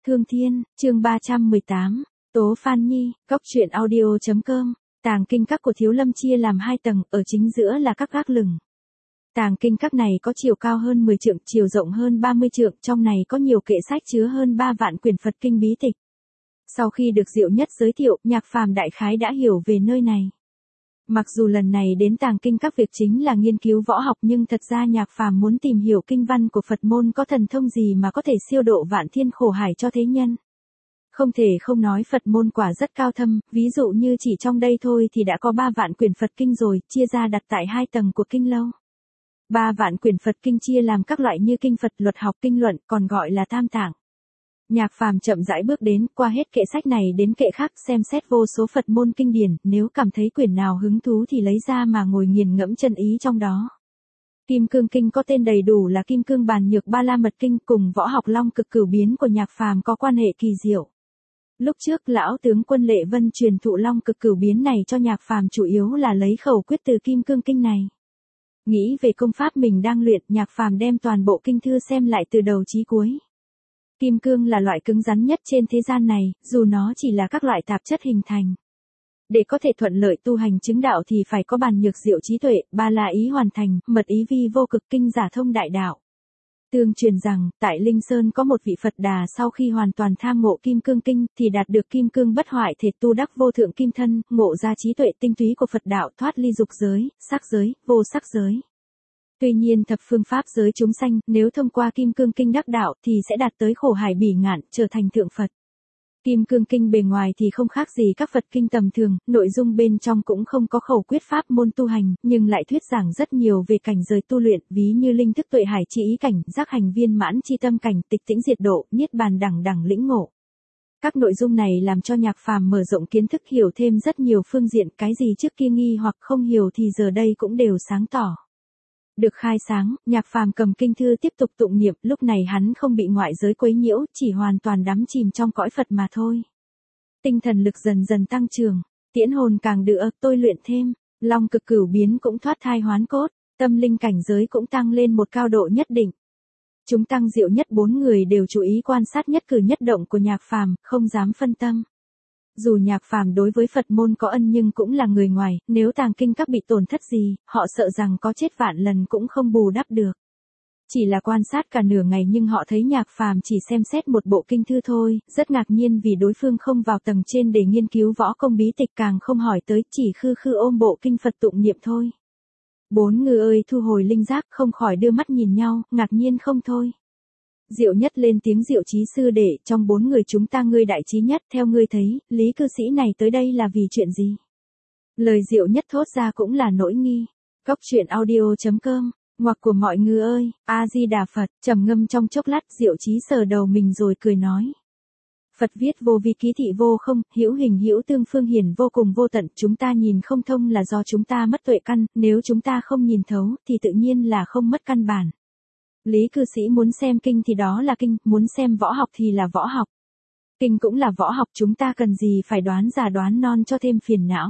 Thương Thiên, chương 318, Tố Phan Nhi, Cóc truyện audio.com. Tàng kinh các của Thiếu Lâm chia làm 2 tầng, ở chính giữa là các gác lửng. Tàng kinh các này có chiều cao hơn 10 trượng, chiều rộng hơn 30 trượng, trong này có nhiều kệ sách chứa hơn 3 vạn quyển Phật kinh bí tịch. Sau khi được Diệu Nhất giới thiệu, Nhạc Phàm đại khái đã hiểu về nơi này. Mặc dù lần này đến tàng kinh các việc chính là nghiên cứu võ học, nhưng thật ra Nhạc Phàm muốn tìm hiểu kinh văn của Phật môn có thần thông gì mà có thể siêu độ vạn thiên khổ hải cho thế nhân. Không thể không nói Phật môn quả rất cao thâm, ví dụ như chỉ trong đây thôi thì đã có 3 vạn quyển Phật kinh rồi, chia ra đặt tại 2 tầng của kinh lâu. 3 vạn quyển Phật kinh chia làm các loại như kinh Phật, luật học, kinh luận, còn gọi là tam tạng. Nhạc Phàm chậm rãi bước đến, qua hết kệ sách này đến kệ khác, xem xét vô số Phật môn kinh điển, nếu cảm thấy quyển nào hứng thú thì lấy ra mà ngồi nghiền ngẫm chân ý trong đó. Kim Cương Kinh có tên đầy đủ là Kim Cương Bàn Nhược Ba La Mật Kinh, cùng võ học Long Cực Cửu Biến của Nhạc Phàm có quan hệ kỳ diệu. Lúc trước lão tướng quân Lệ Vân truyền thụ Long Cực Cửu Biến này cho Nhạc Phàm chủ yếu là lấy khẩu quyết từ Kim Cương Kinh này. Nghĩ về công pháp mình đang luyện, Nhạc Phàm đem toàn bộ kinh thư xem lại từ đầu chí cuối. Kim cương là loại cứng rắn nhất trên thế gian này, dù nó chỉ là các loại tạp chất hình thành. Để có thể thuận lợi tu hành chứng đạo thì phải có bàn nhược diệu trí tuệ, ba la ý hoàn thành, mật ý vi vô cực, kinh giả thông đại đạo. Tương truyền rằng, tại Linh Sơn có một vị Phật Đà sau khi hoàn toàn tham ngộ Kim Cương Kinh thì đạt được kim cương bất hoại thể, tu đắc vô thượng kim thân, ngộ ra trí tuệ tinh túy của Phật đạo, thoát ly dục giới, sắc giới, vô sắc giới. Tuy nhiên thập phương pháp giới chúng sanh, nếu thông qua Kim Cương Kinh đắc đạo thì sẽ đạt tới khổ hải bỉ ngạn, trở thành thượng Phật. Kim Cương Kinh bề ngoài thì không khác gì các Phật kinh tầm thường, nội dung bên trong cũng không có khẩu quyết pháp môn tu hành, nhưng lại thuyết giảng rất nhiều về cảnh giới tu luyện, ví như linh thức tuệ hải chi ý cảnh, giác hành viên mãn chi tâm cảnh, tịch tĩnh diệt độ, niết bàn đẳng đẳng lĩnh ngộ. Các nội dung này làm cho Nhạc Phàm mở rộng kiến thức, hiểu thêm rất nhiều phương diện, cái gì trước kia nghi hoặc không hiểu thì giờ đây cũng đều sáng tỏ. Được khai sáng, Nhạc Phàm cầm kinh thư tiếp tục tụng niệm, lúc này hắn không bị ngoại giới quấy nhiễu, chỉ hoàn toàn đắm chìm trong cõi Phật mà thôi. Tinh thần lực dần dần tăng trưởng, tiễn hồn càng được tôi luyện thêm, Long Cực Cửu Biến cũng thoát thai hoán cốt, tâm linh cảnh giới cũng tăng lên một cao độ nhất định. Chúng tăng Diệu Nhất 4 người đều chú ý quan sát nhất cử nhất động của Nhạc Phàm, không dám phân tâm. Dù Nhạc Phàm đối với Phật môn có ân nhưng cũng là người ngoài, nếu tàng kinh các bị tổn thất gì, họ sợ rằng có chết vạn lần cũng không bù đắp được. Chỉ là quan sát cả nửa ngày nhưng họ thấy Nhạc Phàm chỉ xem xét một bộ kinh thư thôi, rất ngạc nhiên vì đối phương không vào tầng trên để nghiên cứu võ công bí tịch, càng không hỏi tới, chỉ khư khư ôm bộ kinh Phật tụng niệm thôi. 4 người ơi thu hồi linh giác, không khỏi đưa mắt nhìn nhau, ngạc nhiên không thôi. Diệu Nhất lên tiếng: Diệu trí sư đệ, trong 4 người chúng ta ngươi đại trí nhất, theo ngươi thấy, Lý cư sĩ này tới đây là vì chuyện gì? Lời Diệu Nhất thốt ra cũng là nỗi nghi. Cóc truyện audio.com, ngoặc của mọi người ơi, A-di-đà Phật, trầm ngâm trong chốc lát, Diệu trí sờ đầu mình rồi cười nói. Phật viết vô vi ký thị vô không, hữu hình hữu tương, phương hiển vô cùng vô tận, chúng ta nhìn không thông là do chúng ta mất tuệ căn, nếu chúng ta không nhìn thấu thì tự nhiên là không mất căn bản. Lý cư sĩ muốn xem kinh thì đó là kinh, muốn xem võ học thì là võ học. Kinh cũng là võ học, chúng ta cần gì phải đoán già đoán non cho thêm phiền não.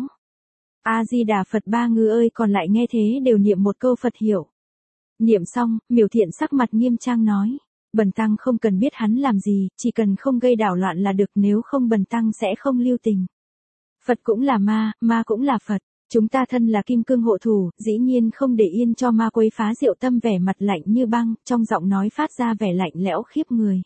A-di-đà Phật, 3 người ơi còn lại nghe thế đều niệm một câu Phật hiểu. Niệm xong, Miểu Thiện sắc mặt nghiêm trang nói. Bần tăng không cần biết hắn làm gì, chỉ cần không gây đảo loạn là được, nếu không bần tăng sẽ không lưu tình. Phật cũng là ma, ma cũng là Phật. Chúng ta thân là kim cương hộ thủ, dĩ nhiên không để yên cho ma quấy phá. Diệu Tâm vẻ mặt lạnh như băng, trong giọng nói phát ra vẻ lạnh lẽo khiếp người.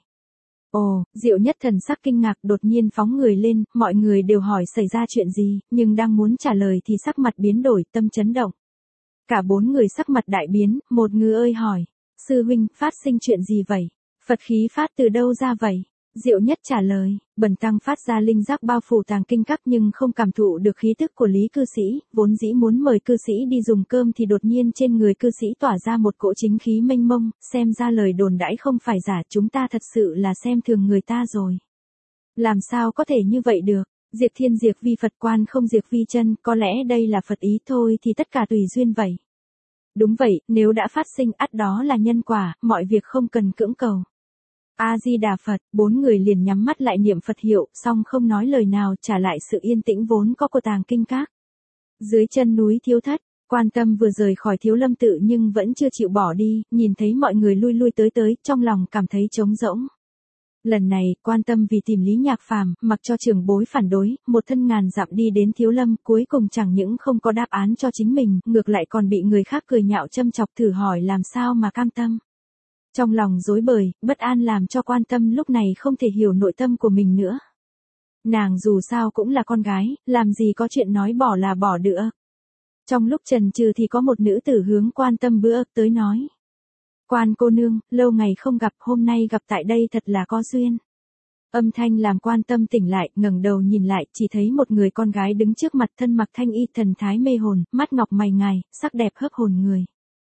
Ồ, Diệu Nhất thần sắc kinh ngạc, đột nhiên phóng người lên, mọi người đều hỏi xảy ra chuyện gì, nhưng đang muốn trả lời thì sắc mặt biến đổi, tâm chấn động. Cả 4 người sắc mặt đại biến, một người ơi hỏi, sư huynh, phát sinh chuyện gì vậy? Phật khí phát từ đâu ra vậy? Diệu Nhất trả lời, bần tăng phát ra linh giác bao phủ tàng kinh các nhưng không cảm thụ được khí tức của Lý cư sĩ, vốn dĩ muốn mời cư sĩ đi dùng cơm thì đột nhiên trên người cư sĩ tỏa ra một cỗ chính khí mênh mông, xem ra lời đồn đãi không phải giả, chúng ta thật sự là xem thường người ta rồi. Làm sao có thể như vậy được? Diệt thiên diệt vi Phật, quan không diệt vi chân, có lẽ đây là Phật ý thôi thì tất cả tùy duyên vậy. Đúng vậy, nếu đã phát sinh ắt đó là nhân quả, mọi việc không cần cưỡng cầu. A-di-đà Phật, 4 người liền nhắm mắt lại niệm Phật hiệu, xong không nói lời nào, trả lại sự yên tĩnh vốn có của tàng kinh các. Dưới chân núi Thiếu Thất, Quan Tâm vừa rời khỏi Thiếu Lâm tự nhưng vẫn chưa chịu bỏ đi, nhìn thấy mọi người lui lui tới tới, trong lòng cảm thấy trống rỗng. Lần này, Quan Tâm vì tìm Lý Nhạc Phàm, mặc cho trưởng bối phản đối, một thân ngàn dặm đi đến Thiếu Lâm, cuối cùng chẳng những không có đáp án cho chính mình, ngược lại còn bị người khác cười nhạo châm chọc, thử hỏi làm sao mà cam tâm. Trong lòng rối bời, bất an làm cho Quan Tâm lúc này không thể hiểu nội tâm của mình nữa. Nàng dù sao cũng là con gái, làm gì có chuyện nói bỏ là bỏ được. Trong lúc chần chừ thì có một nữ tử hướng Quan Tâm bữa tới nói. Quan cô nương, lâu ngày không gặp, hôm nay gặp tại đây thật là có duyên. Âm thanh làm Quan Tâm tỉnh lại, ngẩng đầu nhìn lại, chỉ thấy một người con gái đứng trước mặt, thân mặc thanh y, thần thái mê hồn, mắt ngọc mày ngài, sắc đẹp hấp hồn người.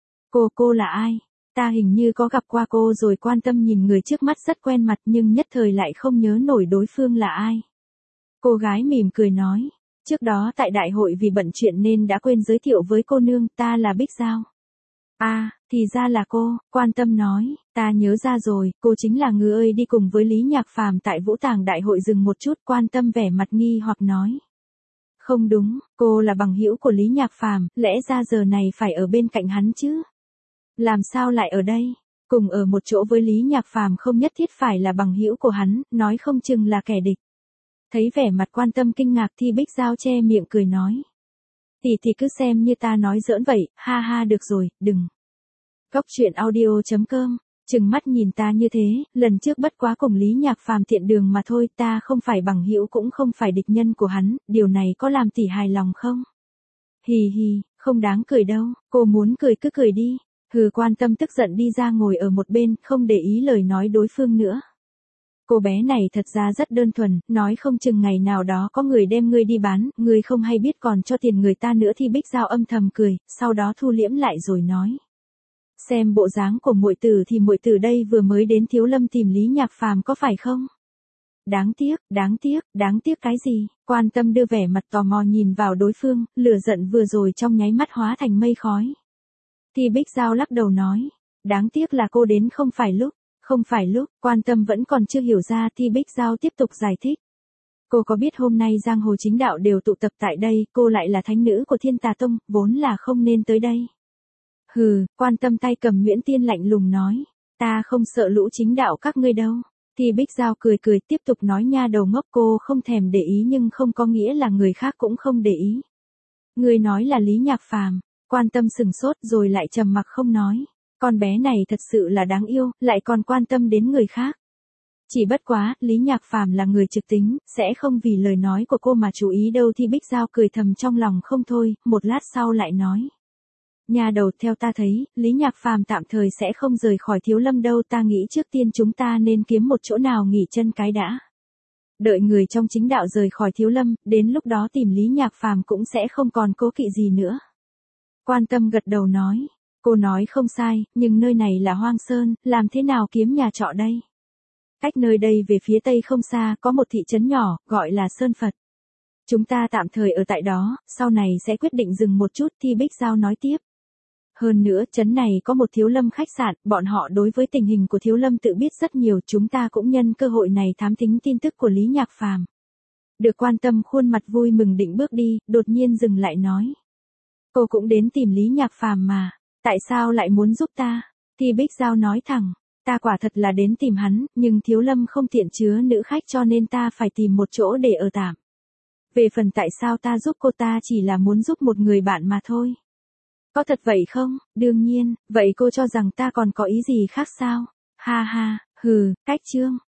Cô là ai? Ta hình như có gặp qua cô rồi. Quan Tâm nhìn người trước mắt rất quen mặt nhưng nhất thời lại không nhớ nổi đối phương là ai. Cô gái mỉm cười nói, trước đó tại đại hội vì bận chuyện nên đã quên giới thiệu với cô nương, ta là Bích Giao. À, thì ra là cô. Quan Tâm nói, ta nhớ ra rồi, cô chính là người ơi đi cùng với Lý Nhạc Phàm tại Vũ Tàng đại hội. Dừng một chút, Quan Tâm vẻ mặt nghi hoặc nói. Không đúng, cô là bằng hữu của Lý Nhạc Phàm, lẽ ra giờ này phải ở bên cạnh hắn chứ. Làm sao lại ở đây? Cùng ở một chỗ với Lý Nhạc Phàm không nhất thiết phải là bằng hữu của hắn, nói không chừng là kẻ địch. Thấy vẻ mặt Quan Tâm kinh ngạc thì Bích Giao che miệng cười nói. Thì cứ xem như ta nói giỡn vậy, ha ha, được rồi, đừng. Góc truyện audio.com, chừng mắt nhìn ta như thế, lần trước bất quá cùng Lý Nhạc Phàm tiện đường mà thôi, ta không phải bằng hữu cũng không phải địch nhân của hắn, điều này có làm tỷ hài lòng không? Hì hì, không đáng cười đâu, cô muốn cười cứ cười đi. Hừ, Quan Tâm tức giận đi ra ngồi ở một bên, không để ý lời nói đối phương nữa. Cô bé này thật ra rất đơn thuần, nói không chừng ngày nào đó có người đem ngươi đi bán, ngươi không hay biết còn cho tiền người ta nữa. Thì Bích Giao âm thầm cười, sau đó thu liễm lại rồi nói. Xem bộ dáng của muội tử thì muội tử đây vừa mới đến Thiếu Lâm tìm Lý Nhạc Phàm có phải không? Đáng tiếc cái gì? Quan Tâm đưa vẻ mặt tò mò nhìn vào đối phương, lửa giận vừa rồi trong nháy mắt hóa thành mây khói. Thì Bích Giao lắc đầu nói, đáng tiếc là cô đến không phải lúc, Quan Tâm vẫn còn chưa hiểu ra thì Bích Giao tiếp tục giải thích. Cô có biết hôm nay giang hồ chính đạo đều tụ tập tại đây, cô lại là thánh nữ của Thiên Tà Tông, vốn là không nên tới đây. Hừ, Quan Tâm tay cầm nhuyễn tiên lạnh lùng nói, ta không sợ lũ chính đạo các ngươi đâu. Thì Bích Giao cười tiếp tục nói, nha đầu ngốc, cô không thèm để ý nhưng không có nghĩa là người khác cũng không để ý. Ngươi nói là Lý Nhạc Phàm. Quan Tâm sừng sốt rồi lại trầm mặc không nói. Con bé này thật sự là đáng yêu, lại còn quan tâm đến người khác. Chỉ bất quá, Lý Nhạc Phàm là người trực tính, sẽ không vì lời nói của cô mà chú ý đâu. Thì Bích Giao cười thầm trong lòng không thôi, một lát sau lại nói. Nhà đầu, theo ta thấy, Lý Nhạc Phàm tạm thời sẽ không rời khỏi Thiếu Lâm đâu, ta nghĩ trước tiên chúng ta nên kiếm một chỗ nào nghỉ chân cái đã. Đợi người trong chính đạo rời khỏi Thiếu Lâm, đến lúc đó tìm Lý Nhạc Phàm cũng sẽ không còn cố kỵ gì nữa. Quan Tâm gật đầu nói, cô nói không sai, nhưng nơi này là hoang sơn, làm thế nào kiếm nhà trọ đây? Cách nơi đây về phía tây không xa, có một thị trấn nhỏ, gọi là Sơn Phật. Chúng ta tạm thời ở tại đó, sau này sẽ quyết định dừng một chút. Thì Bích Giao nói tiếp. Hơn nữa, trấn này có một Thiếu Lâm khách sạn, bọn họ đối với tình hình của Thiếu Lâm tự biết rất nhiều, chúng ta cũng nhân cơ hội này thám thính tin tức của Lý Nhạc Phàm. Được. Quan Tâm khuôn mặt vui mừng định bước đi, đột nhiên dừng lại nói. Cô cũng đến tìm Lý Nhạc Phàm mà, tại sao lại muốn giúp ta? Thì Bích Giao nói thẳng, ta quả thật là đến tìm hắn, nhưng Thiếu Lâm không tiện chứa nữ khách cho nên ta phải tìm một chỗ để ở tạm. Về phần tại sao ta giúp cô, ta chỉ là muốn giúp một người bạn mà thôi. Có thật vậy không? Đương nhiên, vậy cô cho rằng ta còn có ý gì khác sao? Ha ha, hừ, cách chương.